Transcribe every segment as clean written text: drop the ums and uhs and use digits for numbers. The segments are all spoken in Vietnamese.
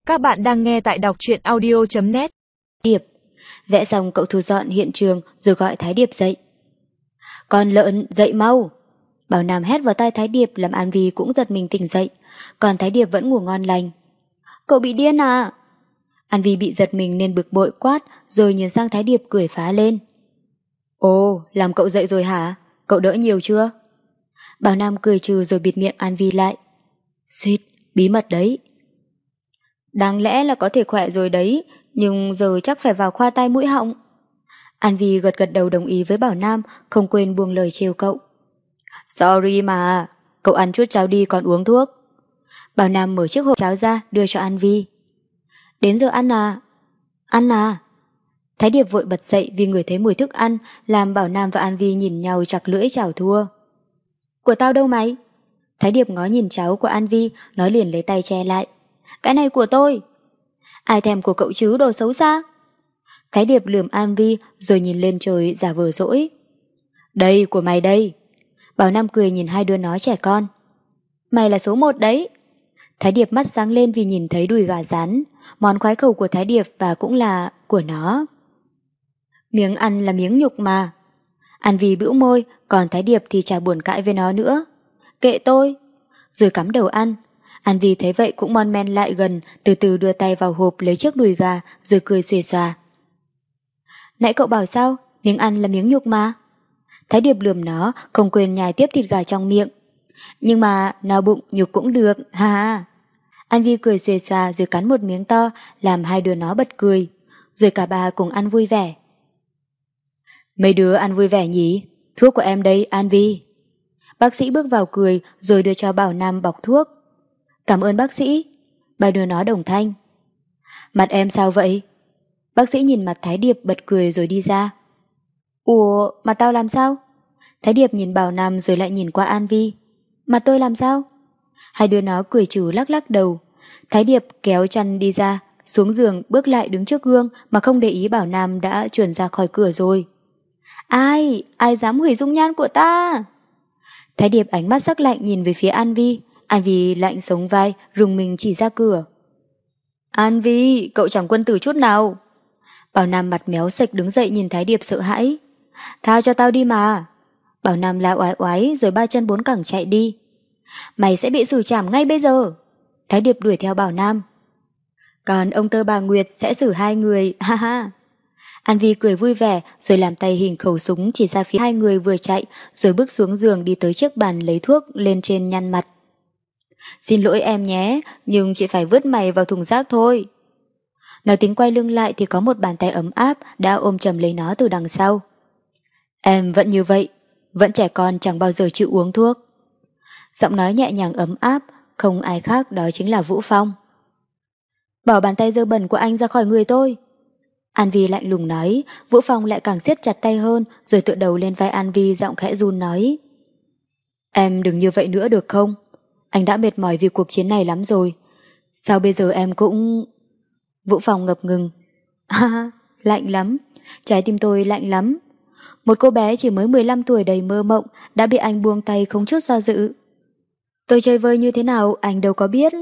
Các bạn đang nghe tại đọc truyện audio.net. Điệp. Vẽ xong cậu thu dọn hiện trường rồi gọi Thái Điệp dậy. Con lợn, dậy mau! Bảo Nam hét vào tai Thái Điệp làm An Vi cũng giật mình tỉnh dậy. Còn Thái Điệp vẫn ngủ ngon lành. Cậu bị điên à? An Vi bị giật mình nên bực bội quát rồi nhìn sang Thái Điệp cười phá lên. Ồ, làm cậu dậy rồi hả? Cậu đỡ nhiều chưa? Bảo Nam cười trừ rồi bịt miệng An Vi lại. Suýt, bí mật đấy. Đáng lẽ là có thể khỏe rồi đấy, nhưng giờ chắc phải vào khoa tai mũi họng. An Vi gật gật đầu đồng ý với Bảo Nam, không quên buông lời trêu cậu. Sorry mà, cậu ăn chút cháo đi còn uống thuốc. Bảo Nam mở chiếc hộp cháo ra đưa cho An Vi. Đến giờ ăn à? Ăn à? Thái Điệp vội bật dậy vì người thấy mùi thức ăn, làm Bảo Nam và An Vi nhìn nhau chặt lưỡi chào thua. Của tao đâu mày? Thái Điệp ngó nhìn cháu của An Vi, nó liền lấy tay che lại. Cái này của tôi. Ai thèm của cậu chứ, đồ xấu xa. Thái Điệp lườm An Vi rồi nhìn lên trời giả vờ dỗi. Đây, của mày đây. Bảo Nam cười nhìn hai đứa nó trẻ con. Mày là số 1 đấy. Thái Điệp mắt sáng lên vì nhìn thấy đùi gà rán, món khoái khẩu của Thái Điệp và cũng là của nó. Miếng ăn là miếng nhục mà. An Vi bĩu môi, còn Thái Điệp thì chả buồn cãi với nó nữa. Kệ tôi. Rồi cắm đầu ăn. An Vi thấy vậy cũng mon men lại gần, từ từ đưa tay vào hộp lấy chiếc đùi gà rồi cười xuề xòa. Nãy cậu bảo sao? Miếng ăn là miếng nhục mà. Thái Điệp lườm nó, không quên nhai tiếp thịt gà trong miệng. Nhưng mà no bụng nhục cũng được, ha ha. An Vi cười xuề xòa rồi cắn một miếng to, làm hai đứa nó bật cười. Rồi cả ba cùng ăn vui vẻ. Mấy đứa ăn vui vẻ nhỉ? Thuốc của em đây, An Vi. Bác sĩ bước vào cười rồi đưa cho Bảo Nam bọc thuốc. Cảm ơn bác sĩ. Ba đứa nó đồng thanh. Mặt em sao vậy? Bác sĩ nhìn mặt Thái Điệp bật cười rồi đi ra. Ủa, mặt tao làm sao? Thái Điệp nhìn Bảo Nam rồi lại nhìn qua An Vi. Mặt tôi làm sao? Hai đứa nó cười trừ lắc lắc đầu. Thái Điệp kéo chăn đi ra, xuống giường bước lại đứng trước gương mà không để ý Bảo Nam đã chuồn ra khỏi cửa rồi. Ai dám hủy dung nhan của ta? Thái Điệp ánh mắt sắc lạnh nhìn về phía An Vi. An Vi lạnh sống vai, rùng mình chỉ ra cửa. An Vi, cậu chẳng quân tử chút nào. Bảo Nam mặt méo sạch đứng dậy nhìn Thái Điệp sợ hãi. Tha cho tao đi mà. Bảo Nam la oái oái rồi ba chân bốn cẳng chạy đi. Mày sẽ bị xử trảm ngay bây giờ. Thái Điệp đuổi theo Bảo Nam. Còn ông Tơ bà Nguyệt sẽ xử hai người, ha ha. An Vi cười vui vẻ rồi làm tay hình khẩu súng chỉ ra phía hai người vừa chạy rồi bước xuống giường đi tới chiếc bàn lấy thuốc lên trên nhăn mặt. Xin lỗi em nhé, nhưng chị phải vứt mày vào thùng rác thôi. Nó tính quay lưng lại thì có một bàn tay ấm áp đã ôm chầm lấy nó từ đằng sau. Em vẫn như vậy, vẫn trẻ con chẳng bao giờ chịu uống thuốc. Giọng nói nhẹ nhàng ấm áp, không ai khác đó chính là Vũ Phong. Bỏ bàn tay dơ bẩn của anh ra khỏi người tôi. An Vi lạnh lùng nói, Vũ Phong lại càng siết chặt tay hơn rồi tựa đầu lên vai An Vi giọng khẽ run nói. Em đừng như vậy nữa được không? Anh đã mệt mỏi vì cuộc chiến này lắm rồi. Sao bây giờ em cũng... Vũ Phong ngập ngừng. Ha, lạnh lắm. Trái tim tôi lạnh lắm. Một cô bé chỉ mới 15 tuổi đầy mơ mộng đã bị anh buông tay không chút do dự. Tôi chơi vơi như thế nào anh đâu có biết.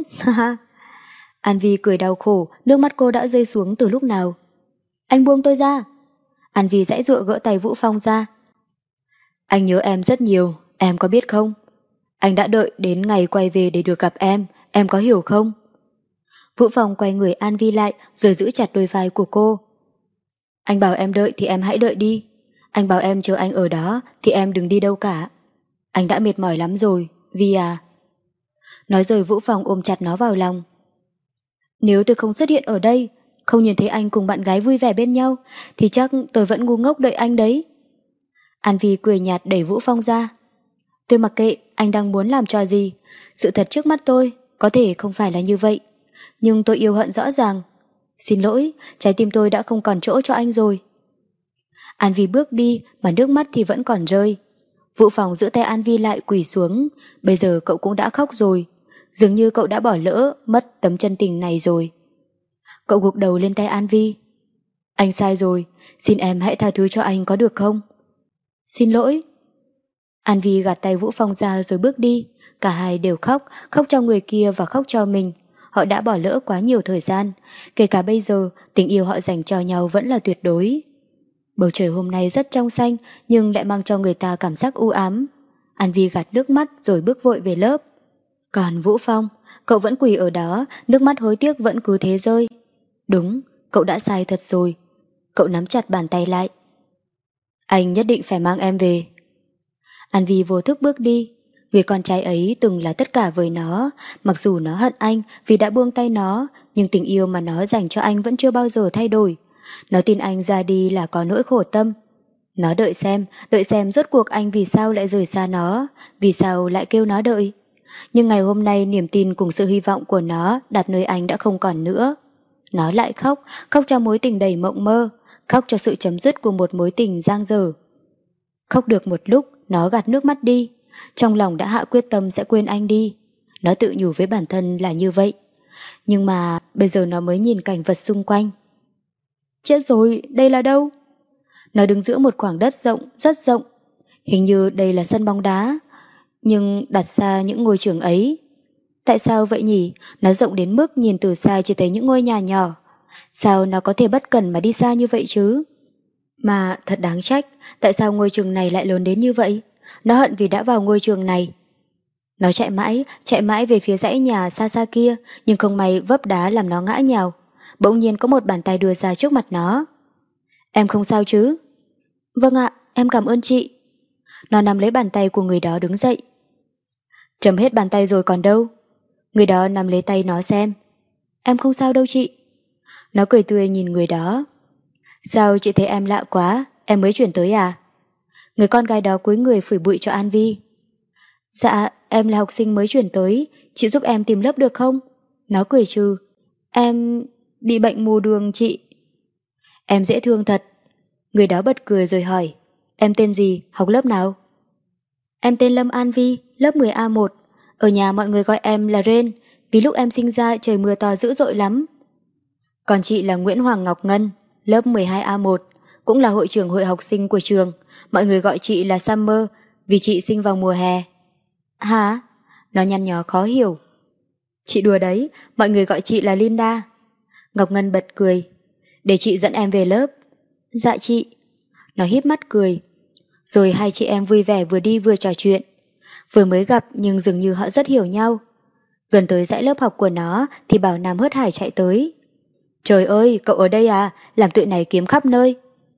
An Vi cười đau khổ, nước mắt cô đã rơi xuống từ lúc nào. Anh buông tôi ra. An Vi giãy giụa gỡ tay Vũ Phong ra. Anh nhớ em rất nhiều, em có biết không? Anh đã đợi đến ngày quay về để được gặp em có hiểu không? Vũ Phong quay người An Vi lại rồi giữ chặt đôi vai của cô. Anh bảo em đợi thì em hãy đợi đi. Anh bảo em chờ anh ở đó thì em đừng đi đâu cả. Anh đã mệt mỏi lắm rồi, Vi à. Nói rồi Vũ Phong ôm chặt nó vào lòng. Nếu tôi không xuất hiện ở đây, không nhìn thấy anh cùng bạn gái vui vẻ bên nhau, thì chắc tôi vẫn ngu ngốc đợi anh đấy. An Vi cười nhạt đẩy Vũ Phong ra. Tôi mặc kệ anh đang muốn làm trò gì. Sự thật trước mắt tôi có thể không phải là như vậy, nhưng tôi yêu hận rõ ràng. Xin lỗi, trái tim tôi đã không còn chỗ cho anh rồi. An Vi bước đi mà nước mắt thì vẫn còn rơi. Vũ Phong giữ tay An Vi lại quỳ xuống. Bây giờ cậu cũng đã khóc rồi. Dường như cậu đã bỏ lỡ mất tấm chân tình này rồi. Cậu gục đầu lên tay An Vi. Anh sai rồi, xin em hãy tha thứ cho anh có được không? Xin lỗi. An Vi gạt tay Vũ Phong ra rồi bước đi. Cả hai đều khóc, khóc cho người kia và khóc cho mình. họ đã bỏ lỡ quá nhiều thời gian. Kể cả bây giờ, tình yêu họ dành cho nhau vẫn là tuyệt đối. Bầu trời hôm nay rất trong xanh nhưng lại mang cho người ta cảm giác u ám. An Vi gạt nước mắt rồi bước vội về lớp. Còn Vũ Phong, cậu vẫn quỳ ở đó, nước mắt hối tiếc vẫn cứ thế rơi. Đúng, cậu đã sai thật rồi. Cậu nắm chặt bàn tay lại. Anh nhất định phải mang em về. An Vi vô thức bước đi. Người con trai ấy từng là tất cả với nó. Mặc dù nó hận anh vì đã buông tay nó, nhưng tình yêu mà nó dành cho anh vẫn chưa bao giờ thay đổi. Nó tin anh ra đi là có nỗi khổ tâm. Nó đợi xem rốt cuộc anh vì sao lại rời xa nó, vì sao lại kêu nó đợi. Nhưng ngày hôm nay niềm tin cùng sự hy vọng của nó đặt nơi anh đã không còn nữa. Nó lại khóc, khóc cho mối tình đầy mộng mơ, khóc cho sự chấm dứt của một mối tình dang dở. Khóc được một lúc, nó gạt nước mắt đi, trong lòng đã hạ quyết tâm sẽ quên anh đi. Nó tự nhủ với bản thân là như vậy. Nhưng mà bây giờ nó mới nhìn cảnh vật xung quanh. Chết rồi, đây là đâu? Nó đứng giữa một khoảng đất rộng, rất rộng. Hình như đây là sân bóng đá. Nhưng đặt xa những ngôi trường ấy. Tại sao vậy nhỉ? Nó rộng đến mức nhìn từ xa chỉ thấy những ngôi nhà nhỏ. Sao nó có thể bất cẩn mà đi xa như vậy chứ? Mà thật đáng trách, tại sao ngôi trường này lại lớn đến như vậy? Nó hận vì đã vào ngôi trường này. Nó chạy mãi về phía dãy nhà xa xa kia, nhưng không may vấp đá làm nó ngã nhào. Bỗng nhiên có một bàn tay đưa ra trước mặt nó. Em không sao chứ? Vâng ạ, em cảm ơn chị. Nó nắm lấy bàn tay của người đó đứng dậy. Chấm hết bàn tay rồi còn đâu? Người đó nắm lấy tay nó xem. Em không sao đâu chị. Nó cười tươi nhìn người đó. Sao chị thấy em lạ quá, em mới chuyển tới à? Người con gái đó cúi người phủi bụi cho An Vi. Dạ, em là học sinh mới chuyển tới, chị giúp em tìm lớp được không? Nó cười trừ. Em bị bệnh mù đường chị. Em dễ thương thật. Người đó bật cười rồi hỏi. Em tên gì, học lớp nào? Em tên Lâm An Vi, lớp 10A1. Ở nhà mọi người gọi em là Ren, vì lúc em sinh ra trời mưa to dữ dội lắm. Còn chị là Nguyễn Hoàng Ngọc Ngân, lớp 12A1, cũng là hội trưởng hội học sinh của trường. Mọi người gọi chị là Summer vì chị sinh vào mùa hè. Hả? Nó nhăn nhó khó hiểu. Chị đùa đấy, mọi người gọi chị là Linda. Ngọc Ngân bật cười. Để chị dẫn em về lớp. Dạ chị. Nó híp mắt cười. Rồi hai chị em vui vẻ vừa đi vừa trò chuyện. Vừa mới gặp nhưng dường như họ rất hiểu nhau. Gần tới dãy lớp học của nó thì Bảo Nam hớt hải chạy tới. Trời ơi, cậu ở đây à? Làm tụi này kiếm khắp nơi.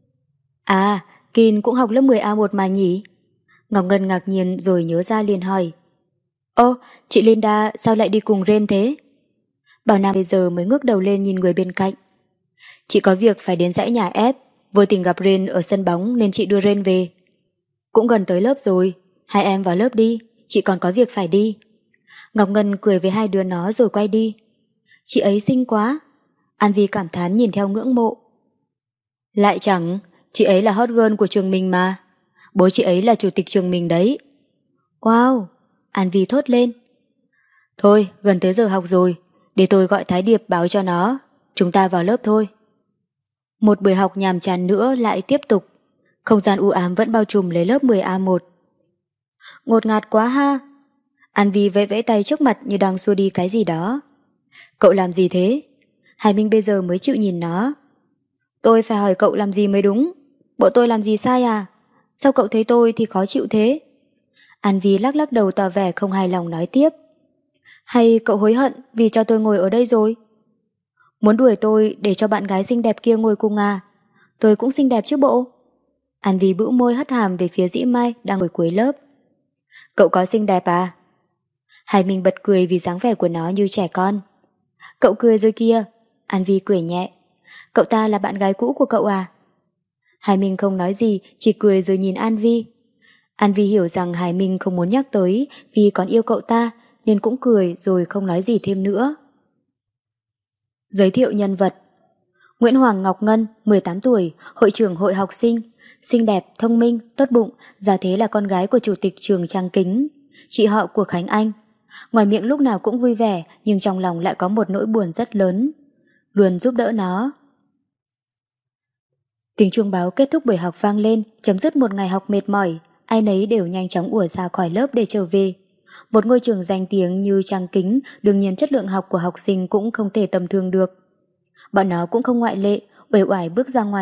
À, Kin cũng học lớp 10A1 mà nhỉ? Ngọc Ngân ngạc nhiên rồi nhớ ra liền hỏi. Ô, chị Linda sao lại đi cùng Ren thế? Bảo Nam bây giờ mới ngước đầu lên nhìn người bên cạnh. Chị có việc phải đến dãy nhà F, vô tình gặp Ren ở sân bóng nên chị đưa Ren về. Cũng gần tới lớp rồi, hai em vào lớp đi, chị còn có việc phải đi. Ngọc Ngân cười với hai đứa nó rồi quay đi. Chị ấy xinh quá. An Vi cảm thán nhìn theo ngưỡng mộ. Lại chẳng, chị ấy là hot girl của trường mình mà. Bố chị ấy là chủ tịch trường mình đấy. Wow, An Vi thốt lên. Thôi, gần tới giờ học rồi, để tôi gọi Thái Điệp báo cho nó. Chúng ta vào lớp thôi. Một buổi học nhàm chán nữa lại tiếp tục. Không gian u ám vẫn bao trùm lấy lớp 10A1. Ngột ngạt quá ha. An Vi vẫy vẫy tay trước mặt như đang xua đi cái gì đó. Cậu làm gì thế? Hải Minh bây giờ mới chịu nhìn nó. Tôi phải hỏi cậu làm gì mới đúng. Bộ tôi làm gì sai à? Sao cậu thấy tôi thì khó chịu thế? An Vi lắc lắc đầu tỏ vẻ không hài lòng nói tiếp. Hay cậu hối hận vì cho tôi ngồi ở đây rồi? Muốn đuổi tôi để cho bạn gái xinh đẹp kia ngồi cùng à? Tôi cũng xinh đẹp chứ bộ. An Vi bĩu môi hất hàm về phía Dĩ Mai đang ngồi cuối lớp. Cậu có xinh đẹp à? Hải Minh bật cười vì dáng vẻ của nó như trẻ con. Cậu cười rồi kia. An Vi cười nhẹ. Cậu ta là bạn gái cũ của cậu à? Hải Minh không nói gì, chỉ cười rồi nhìn An Vi. An Vi hiểu rằng Hải Minh không muốn nhắc tới vì còn yêu cậu ta, nên cũng cười rồi không nói gì thêm nữa. Giới thiệu nhân vật. Nguyễn Hoàng Ngọc Ngân, 18 tuổi, hội trưởng hội học sinh, xinh đẹp, thông minh, tốt bụng, gia thế là con gái của chủ tịch trường Trang Kính, chị họ của Khánh Anh. Ngoài miệng lúc nào cũng vui vẻ, nhưng trong lòng lại có một nỗi buồn rất lớn. Luôn giúp đỡ nó. Tiếng chuông báo kết thúc buổi học vang lên, chấm dứt một ngày học mệt mỏi, ai nấy đều nhanh chóng ùa ra khỏi lớp để trở về. Một ngôi trường danh tiếng như Trang Kính, đương nhiên chất lượng học của học sinh cũng không thể tầm thường được. Bọn nó cũng không ngoại lệ, uể oải bước ra ngoài